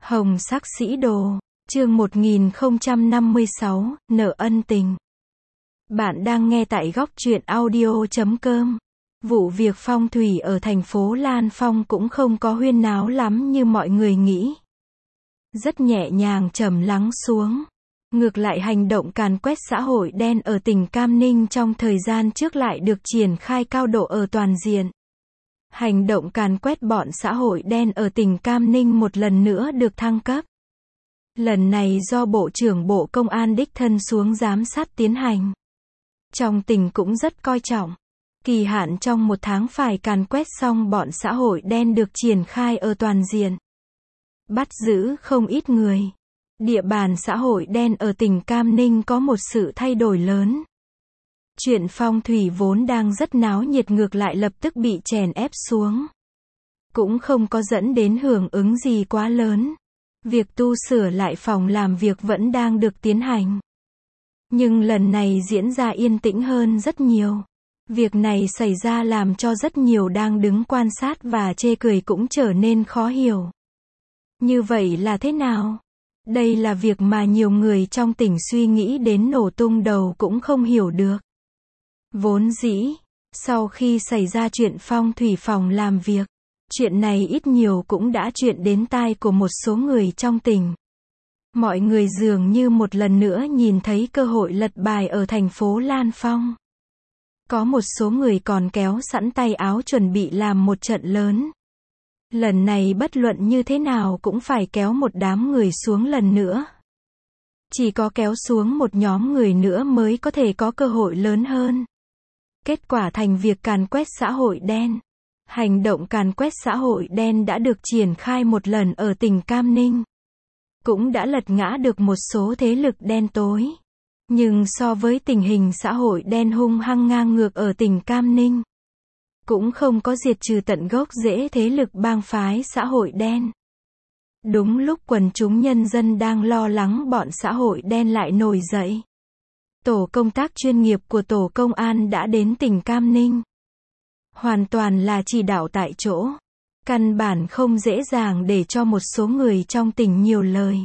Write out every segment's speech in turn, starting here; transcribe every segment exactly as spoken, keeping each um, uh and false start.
Hồng sắc sĩ đồ, chương một nghìn không trăm năm mươi sáu, nợ ân tình. Bạn đang nghe tại góc truyện audio chấm com. Vụ việc phong thủy ở thành phố Lan Phong cũng không có huyên náo lắm như mọi người nghĩ. Rất nhẹ nhàng trầm lắng xuống. Ngược lại hành động càn quét xã hội đen ở tỉnh Cam Ninh trong thời gian trước lại được triển khai cao độ ở toàn diện. Hành động càn quét bọn xã hội đen ở tỉnh Cam Ninh một lần nữa được thăng cấp. Lần này do Bộ trưởng Bộ Công an đích thân xuống giám sát tiến hành. Trong tỉnh cũng rất coi trọng. Kỳ hạn trong một tháng phải càn quét xong bọn xã hội đen được triển khai ở toàn diện. Bắt giữ không ít người. Địa bàn xã hội đen ở tỉnh Cam Ninh có một sự thay đổi lớn. Chuyện phong thủy vốn đang rất náo nhiệt ngược lại lập tức bị chèn ép xuống. Cũng không có dẫn đến hưởng ứng gì quá lớn. Việc tu sửa lại phòng làm việc vẫn đang được tiến hành. Nhưng lần này diễn ra yên tĩnh hơn rất nhiều. Việc này xảy ra làm cho rất nhiều đang đứng quan sát và chê cười cũng trở nên khó hiểu. Như vậy là thế nào? Đây là việc mà nhiều người trong tỉnh suy nghĩ đến nổ tung đầu cũng không hiểu được. Vốn dĩ, sau khi xảy ra chuyện phong thủy phòng làm việc, chuyện này ít nhiều cũng đã chuyện đến tai của một số người trong tỉnh. Mọi người dường như một lần nữa nhìn thấy cơ hội lật bài ở thành phố Lan Phong. Có một số người còn kéo sẵn tay áo chuẩn bị làm một trận lớn. Lần này bất luận như thế nào cũng phải kéo một đám người xuống lần nữa. Chỉ có kéo xuống một nhóm người nữa mới có thể có cơ hội lớn hơn. Kết quả thành việc càn quét xã hội đen. Hành động càn quét xã hội đen đã được triển khai một lần ở tỉnh Cam Ninh. Cũng đã lật ngã được một số thế lực đen tối. Nhưng so với tình hình xã hội đen hung hăng ngang ngược ở tỉnh Cam Ninh, cũng không có diệt trừ tận gốc rễ thế lực bang phái xã hội đen. Đúng lúc quần chúng nhân dân đang lo lắng bọn xã hội đen lại nổi dậy. Tổ công tác chuyên nghiệp của Tổ Công an đã đến tỉnh Cam Ninh. Hoàn toàn là chỉ đạo tại chỗ. Căn bản không dễ dàng để cho một số người trong tỉnh nhiều lời.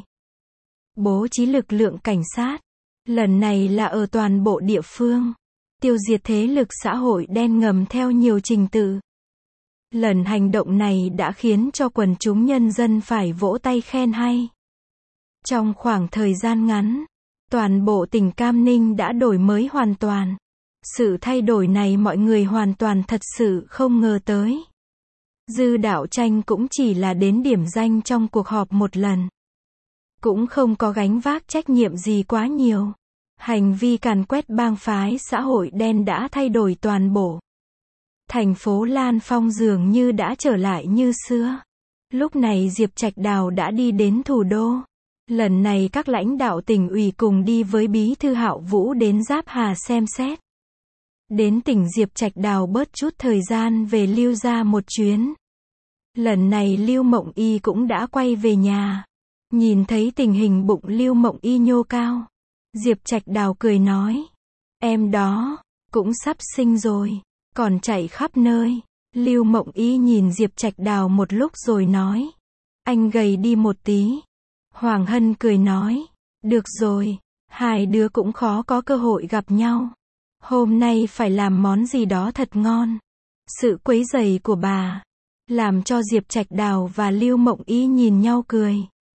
Bố trí lực lượng cảnh sát. Lần này là ở toàn bộ địa phương. Tiêu diệt thế lực xã hội đen ngầm theo nhiều trình tự. Lần hành động này đã khiến cho quần chúng nhân dân phải vỗ tay khen hay. Trong khoảng thời gian ngắn, toàn bộ tỉnh Cam Ninh đã đổi mới hoàn toàn. Sự thay đổi này mọi người hoàn toàn thật sự không ngờ tới. Dư Đạo Tranh cũng chỉ là đến điểm danh trong cuộc họp một lần. Cũng không có gánh vác trách nhiệm gì quá nhiều. Hành vi càn quét bang phái xã hội đen đã thay đổi toàn bộ. Thành phố Lan Phong dường như đã trở lại như xưa. Lúc này Diệp Trạch Đào đã đi đến thủ đô. Lần này các lãnh đạo tỉnh ủy cùng đi với Bí thư Hạo Vũ đến Giáp Hà xem xét. Đến tỉnh Diệp Trạch Đào bớt chút thời gian về Lưu ra một chuyến. Lần này Lưu Mộng Y cũng đã quay về nhà. Nhìn thấy tình hình bụng Lưu Mộng Y nhô cao. Diệp Trạch Đào cười nói. Em đó, cũng sắp sinh rồi, còn chạy khắp nơi. Lưu Mộng Y nhìn Diệp Trạch Đào một lúc rồi nói. Anh gầy đi một tí. Hoàng Hân cười nói. Được rồi, hai đứa cũng khó có cơ hội gặp nhau. Hôm nay phải làm món gì đó thật ngon. Sự quấy rầy của bà làm cho Diệp Trạch Đào và Lưu Mộng Y nhìn nhau cười.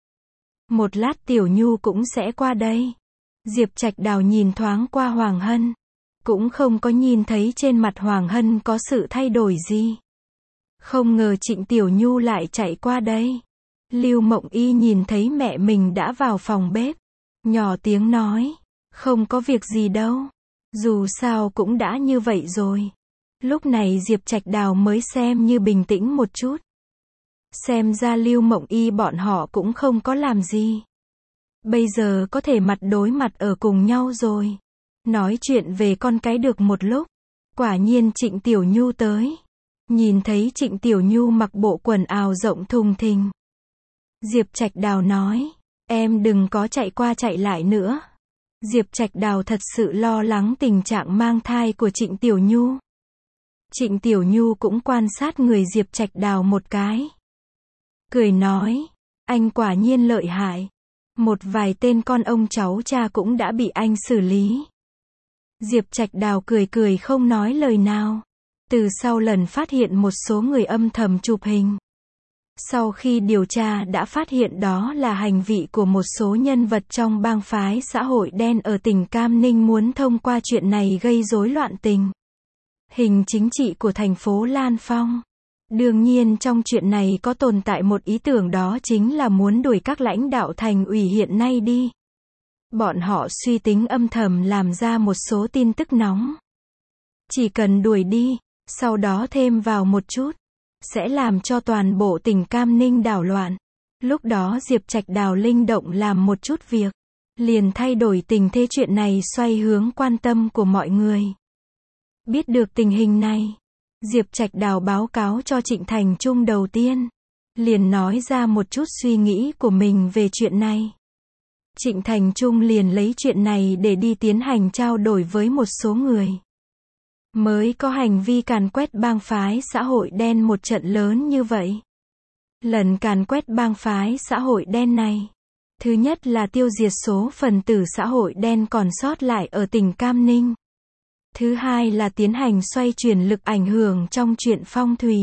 Một lát Tiểu Nhu cũng sẽ qua đây. Diệp Trạch Đào nhìn thoáng qua Hoàng Hân. Cũng không có nhìn thấy trên mặt Hoàng Hân có sự thay đổi gì. Không ngờ Trịnh Tiểu Nhu lại chạy qua đây. Lưu Mộng Y nhìn thấy mẹ mình đã vào phòng bếp. Nhỏ tiếng nói. Không có việc gì đâu. Dù sao cũng đã như vậy rồi. Lúc này Diệp Trạch Đào mới xem như bình tĩnh một chút. Xem ra Lưu Mộng Y bọn họ cũng không có làm gì. Bây giờ có thể mặt đối mặt ở cùng nhau rồi. Nói chuyện về con cái được một lúc. Quả nhiên Trịnh Tiểu Nhu tới. Nhìn thấy Trịnh Tiểu Nhu mặc bộ quần áo rộng thùng thình. Diệp Trạch Đào nói. Em đừng có chạy qua chạy lại nữa. Diệp Trạch Đào thật sự lo lắng tình trạng mang thai của Trịnh Tiểu Nhu. Trịnh Tiểu Nhu cũng quan sát người Diệp Trạch Đào một cái. Cười nói. Anh quả nhiên lợi hại. Một vài tên con ông cháu cha cũng đã bị anh xử lý. Diệp Trạch Đào cười cười không nói lời nào. Từ sau lần phát hiện một số người âm thầm chụp hình. Sau khi điều tra đã phát hiện đó là hành vi của một số nhân vật trong bang phái xã hội đen ở tỉnh Cam Ninh muốn thông qua chuyện này gây rối loạn tình hình chính trị của thành phố Lan Phong. Đương nhiên trong chuyện này có tồn tại một ý tưởng, đó chính là muốn đuổi các lãnh đạo thành ủy hiện nay đi. Bọn họ suy tính âm thầm làm ra một số tin tức nóng. Chỉ cần đuổi đi, sau đó thêm vào một chút, sẽ làm cho toàn bộ tỉnh Cam Ninh đảo loạn. Lúc đó Diệp Trạch Đào linh động làm một chút việc, liền thay đổi tình thế chuyện này, xoay hướng quan tâm của mọi người. Biết được tình hình này, Diệp Trạch Đào báo cáo cho Trịnh Thành Trung đầu tiên, liền nói ra một chút suy nghĩ của mình về chuyện này. Trịnh Thành Trung liền lấy chuyện này để đi tiến hành trao đổi với một số người. Mới có hành vi càn quét bang phái xã hội đen một trận lớn như vậy. Lần càn quét bang phái xã hội đen này, thứ nhất là tiêu diệt số phần tử xã hội đen còn sót lại ở tỉnh Cam Ninh. Thứ hai là tiến hành xoay chuyển lực ảnh hưởng trong chuyện phong thủy.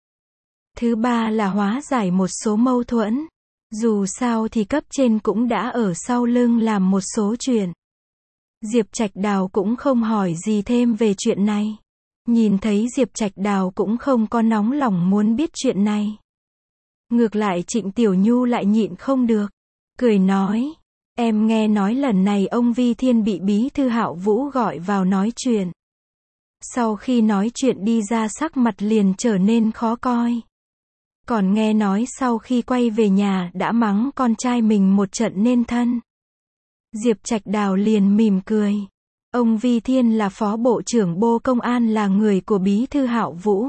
Thứ ba là hóa giải một số mâu thuẫn. Dù sao thì cấp trên cũng đã ở sau lưng làm một số chuyện. Diệp Trạch Đào cũng không hỏi gì thêm về chuyện này. Nhìn thấy Diệp Trạch Đào cũng không có nóng lòng muốn biết chuyện này. Ngược lại Trịnh Tiểu Nhu lại nhịn không được, cười nói, em nghe nói lần này ông Vi Thiên bị Bí thư Hạo Vũ gọi vào nói chuyện. Sau khi nói chuyện đi ra sắc mặt liền trở nên khó coi. Còn nghe nói sau khi quay về nhà đã mắng con trai mình một trận nên thân. Diệp Trạch Đào liền mỉm cười. Ông Vi Thiên là phó bộ trưởng Bộ Công an, là người của Bí thư Hạo Vũ.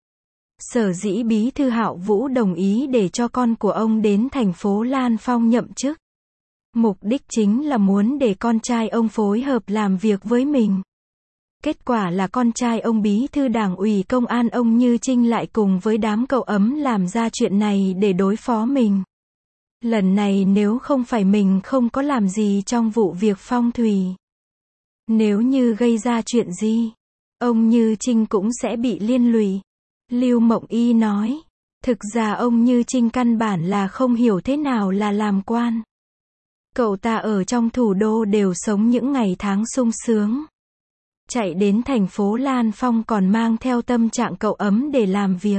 Sở dĩ Bí thư Hạo Vũ đồng ý để cho con của ông đến thành phố Lan Phong nhậm chức. Mục đích chính là muốn để con trai ông phối hợp làm việc với mình. Kết quả là con trai ông Bí thư Đảng ủy Công an ông Như Trinh lại cùng với đám cậu ấm làm ra chuyện này để đối phó mình. Lần này nếu không phải mình không có làm gì trong vụ việc phong thủy, nếu như gây ra chuyện gì, ông Như Trinh cũng sẽ bị liên lụy. Lưu Mộng Y nói, thực ra ông Như Trinh căn bản là không hiểu thế nào là làm quan. Cậu ta ở trong thủ đô đều sống những ngày tháng sung sướng. Chạy đến thành phố Lan Phong còn mang theo tâm trạng cậu ấm để làm việc.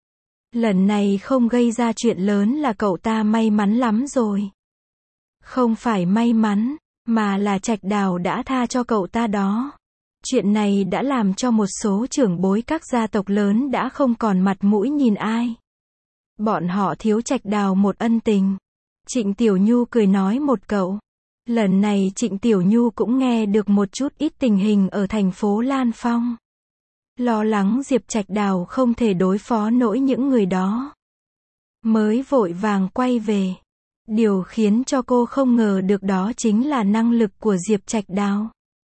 Lần này không gây ra chuyện lớn là cậu ta may mắn lắm rồi. Không phải may mắn, mà là Trạch Đào đã tha cho cậu ta đó. Chuyện này đã làm cho một số trưởng bối các gia tộc lớn đã không còn mặt mũi nhìn ai. Bọn họ thiếu Trạch Đào một ân tình. Trịnh Tiểu Nhu cười nói một câu. Lần này Trịnh Tiểu Nhu cũng nghe được một chút ít tình hình ở thành phố Lan Phong. Lo lắng Diệp Trạch Đào không thể đối phó nổi những người đó. Mới vội vàng quay về. Điều khiến cho cô không ngờ được đó chính là năng lực của Diệp Trạch Đào.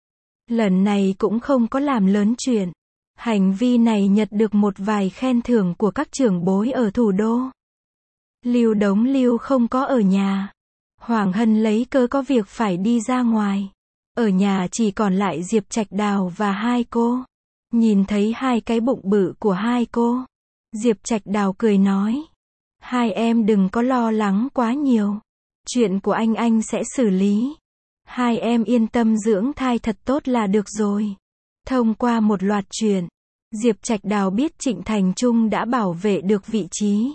Lần này cũng không có làm lớn chuyện. Hành vi này nhận được một vài khen thưởng của các trưởng bối ở thủ đô. Lưu Đống Lưu không có ở nhà. Hoàng Hân lấy cớ có việc phải đi ra ngoài. Ở nhà chỉ còn lại Diệp Trạch Đào và hai cô. Nhìn thấy hai cái bụng bự của hai cô, Diệp Trạch Đào cười nói, hai em đừng có lo lắng quá nhiều. Chuyện của anh anh sẽ xử lý. Hai em yên tâm dưỡng thai thật tốt là được rồi. Thông qua một loạt chuyện, Diệp Trạch Đào biết Trịnh Thành Trung đã bảo vệ được vị trí.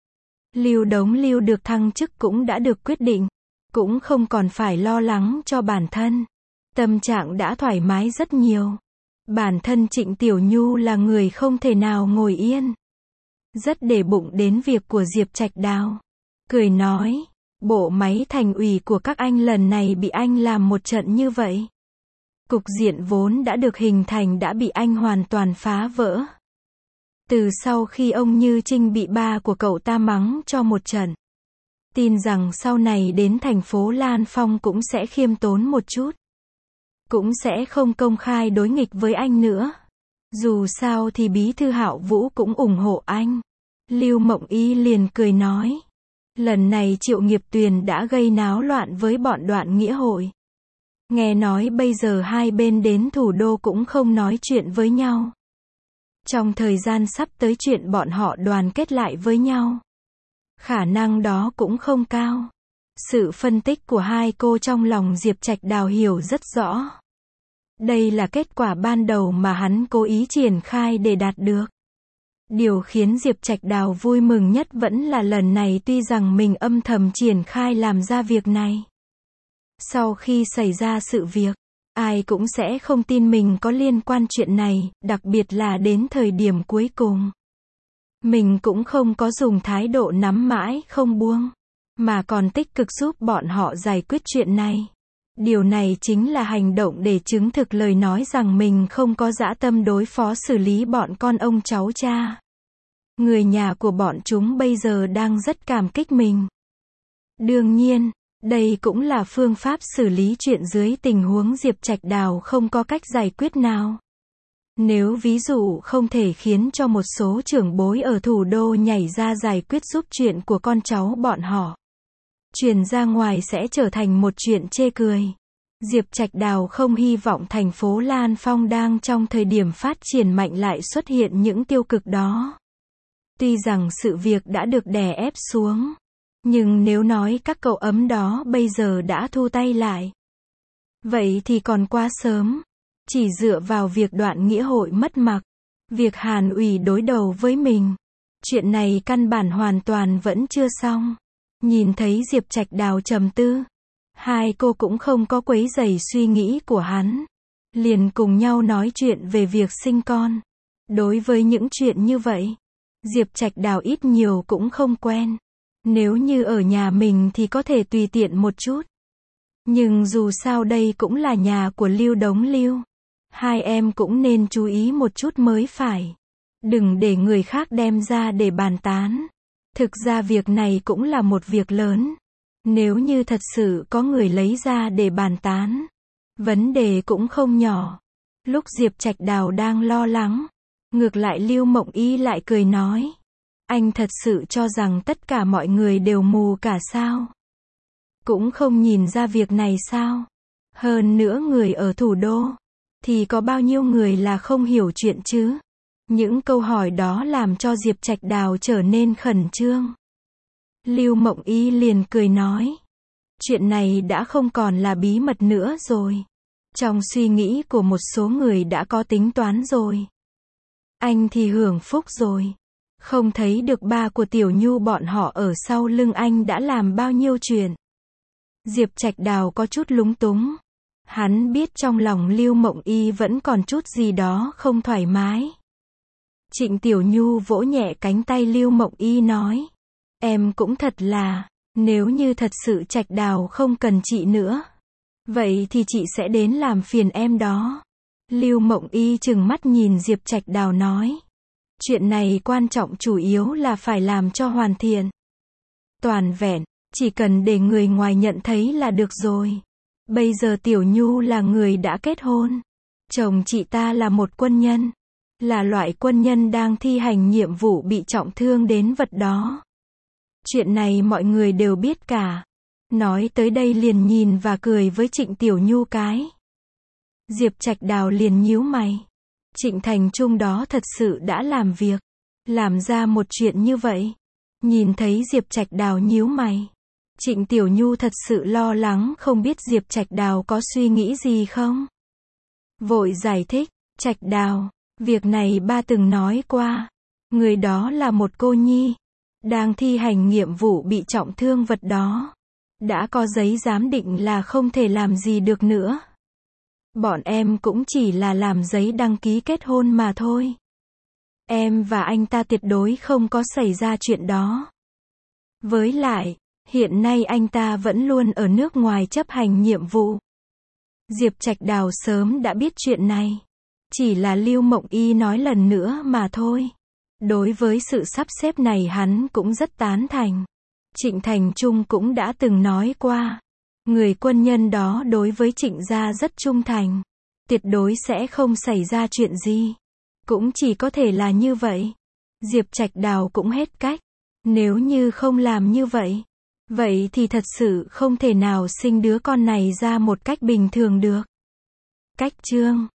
Lưu Đống Lưu được thăng chức cũng đã được quyết định. Cũng không còn phải lo lắng cho bản thân. Tâm trạng đã thoải mái rất nhiều. Bản thân Trịnh Tiểu Nhu là người không thể nào ngồi yên. Rất để bụng đến việc của Diệp Trạch Đào. Cười nói, bộ máy thành ủy của các anh lần này bị anh làm một trận như vậy. Cục diện vốn đã được hình thành đã bị anh hoàn toàn phá vỡ. Từ sau khi ông Như Trinh bị ba của cậu ta mắng cho một trận. Tin rằng sau này đến thành phố Lan Phong cũng sẽ khiêm tốn một chút. Cũng sẽ không công khai đối nghịch với anh nữa. Dù sao thì Bí thư Hạo Vũ cũng ủng hộ anh. Lưu Mộng Y liền cười nói. Lần này Triệu Nghiệp Tuyền đã gây náo loạn với bọn Đoạn Nghĩa Hội. Nghe nói bây giờ hai bên đến thủ đô cũng không nói chuyện với nhau. Trong thời gian sắp tới chuyện bọn họ đoàn kết lại với nhau, khả năng đó cũng không cao. Sự phân tích của hai cô trong lòng Diệp Trạch Đào hiểu rất rõ. Đây là kết quả ban đầu mà hắn cố ý triển khai để đạt được. Điều khiến Diệp Trạch Đào vui mừng nhất vẫn là lần này tuy rằng mình âm thầm triển khai làm ra việc này. Sau khi xảy ra sự việc, ai cũng sẽ không tin mình có liên quan chuyện này, đặc biệt là đến thời điểm cuối cùng. Mình cũng không có dùng thái độ nắm mãi không buông, mà còn tích cực giúp bọn họ giải quyết chuyện này. Điều này chính là hành động để chứng thực lời nói rằng mình không có dã tâm đối phó xử lý bọn con ông cháu cha. Người nhà của bọn chúng bây giờ đang rất cảm kích mình. Đương nhiên, đây cũng là phương pháp xử lý chuyện dưới tình huống Diệp Trạch Đào không có cách giải quyết nào. Nếu ví dụ không thể khiến cho một số trưởng bối ở thủ đô nhảy ra giải quyết giúp chuyện của con cháu bọn họ, truyền ra ngoài sẽ trở thành một chuyện chê cười. Diệp Trạch Đào không hy vọng thành phố Lan Phong đang trong thời điểm phát triển mạnh lại xuất hiện những tiêu cực đó. Tuy rằng sự việc đã được đè ép xuống, nhưng nếu nói các cậu ấm đó bây giờ đã thu tay lại, vậy thì còn quá sớm. Chỉ dựa vào việc Đoạn Nghĩa Hội mất mặt, việc Hàn Ủy đối đầu với mình, chuyện này căn bản hoàn toàn vẫn chưa xong. Nhìn thấy Diệp Trạch Đào trầm tư, hai cô cũng không có quấy rầy suy nghĩ của hắn, liền cùng nhau nói chuyện về việc sinh con. Đối với những chuyện như vậy, Diệp Trạch Đào ít nhiều cũng không quen. Nếu như ở nhà mình thì có thể tùy tiện một chút, nhưng dù sao đây cũng là nhà của Lưu Đống Lưu, hai em cũng nên chú ý một chút mới phải. Đừng để người khác đem ra để bàn tán. Thực ra việc này cũng là một việc lớn. Nếu như thật sự có người lấy ra để bàn tán, vấn đề cũng không nhỏ. Lúc Diệp Trạch Đào đang lo lắng, ngược lại Lưu Mộng Y lại cười nói, anh thật sự cho rằng tất cả mọi người đều mù cả sao? Cũng không nhìn ra việc này sao? Hơn nữa người ở thủ đô, thì có bao nhiêu người là không hiểu chuyện chứ? Những câu hỏi đó làm cho Diệp Trạch Đào trở nên khẩn trương. Lưu Mộng Y liền cười nói, chuyện này đã không còn là bí mật nữa rồi. Trong suy nghĩ của một số người đã có tính toán rồi. Anh thì hưởng phúc rồi. Không thấy được ba của Tiểu Nhu bọn họ ở sau lưng anh đã làm bao nhiêu chuyện. Diệp Trạch Đào có chút lúng túng. Hắn biết trong lòng Lưu Mộng Y vẫn còn chút gì đó không thoải mái. Trịnh Tiểu Nhu vỗ nhẹ cánh tay Lưu Mộng Y nói, em cũng thật là, nếu như thật sự Trạch Đào không cần chị nữa, vậy thì chị sẽ đến làm phiền em đó. Lưu Mộng Y trừng mắt nhìn Diệp Trạch Đào nói, chuyện này quan trọng chủ yếu là phải làm cho hoàn thiện, toàn vẹn, chỉ cần để người ngoài nhận thấy là được rồi. Bây giờ Tiểu Nhu là người đã kết hôn, chồng chị ta là một quân nhân, là loại quân nhân đang thi hành nhiệm vụ bị trọng thương đến vật đó. Chuyện này mọi người đều biết cả. Nói tới đây liền nhìn và cười với Trịnh Tiểu Nhu cái. Diệp Trạch Đào liền nhíu mày. Trịnh Thành Trung đó thật sự đã làm việc, làm ra một chuyện như vậy. Nhìn thấy Diệp Trạch Đào nhíu mày, Trịnh Tiểu Nhu thật sự lo lắng không biết Diệp Trạch Đào có suy nghĩ gì không. Vội giải thích, Trạch Đào, việc này ba từng nói qua. Người đó là một cô nhi, đang thi hành nhiệm vụ bị trọng thương vật đó. Đã có giấy giám định là không thể làm gì được nữa. Bọn em cũng chỉ là làm giấy đăng ký kết hôn mà thôi. Em và anh ta tuyệt đối không có xảy ra chuyện đó. Với lại, hiện nay anh ta vẫn luôn ở nước ngoài chấp hành nhiệm vụ. Diệp Trạch Đào sớm đã biết chuyện này. Chỉ là Lưu Mộng Y nói lần nữa mà thôi. Đối với sự sắp xếp này hắn cũng rất tán thành. Trịnh Thành Trung cũng đã từng nói qua. Người quân nhân đó đối với Trịnh gia rất trung thành. Tuyệt đối sẽ không xảy ra chuyện gì. Cũng chỉ có thể là như vậy. Diệp Trạch Đào cũng hết cách. Nếu như không làm như vậy, vậy thì thật sự không thể nào sinh đứa con này ra một cách bình thường được. Cách chương